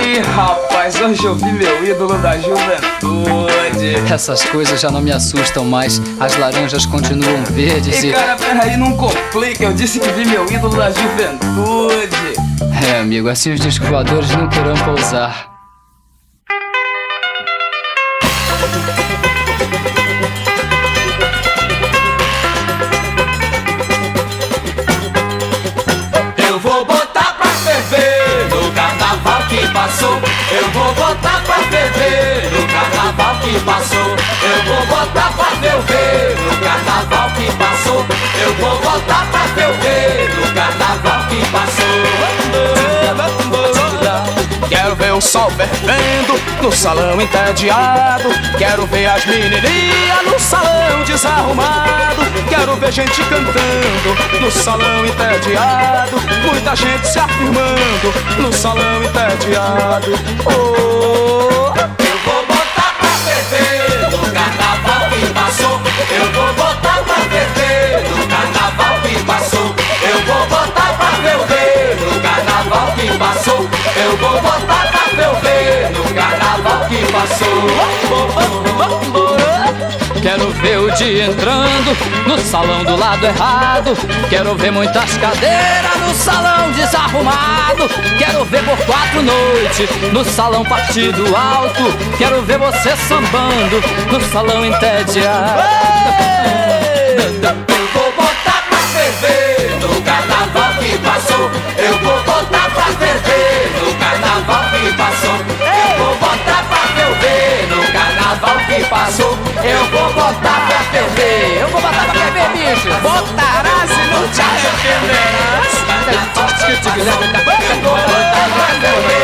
Ih, rapaz, hoje eu vi meu ídolo da juventude. Essas coisas já não me assustam mais. As laranjas continuam verdes E cara, peraí, não complica. Eu disse que vi meu ídolo da juventude. É, amigo, assim os discos voadores não querão pousar. Eu vou botar pra ferver no carnaval que passou. Eu vou botar pra ferver no carnaval que passou. Eu vou botar pra ferver no carnaval que passou. Eu vou botar pra ferver no carnaval que passou. Quero ver o sol fervendo no salão entediado. Quero ver as menininhas no salão desarrumado. Quero ver gente cantando no salão entediado. Muita gente se afirmando no salão entediado. Oh. Eu vou botar pra ferver no carnaval que passou. Eu vou botar pra ferver no carnaval que passou. Eu vou botar pra ferver no carnaval que passou. Eu vou botar pra ferver no carnaval que passou. Quero ver o dia entrando no salão do lado errado. Quero ver muitas cadeiras no salão desarrumado. Quero ver por 4 noites no salão partido alto. Quero ver você sambando no salão entediado. Eu vou botar pra ferver no carnaval que passou. Eu vou botar pra ferver no carnaval que passou. Eu vou botar pra ferver no carnaval que passou. Eu vou botar pra ferver. Eu vou botar pra ferver, bicho. Botarás e não te arrependerás. Eu vou botar pra ferver.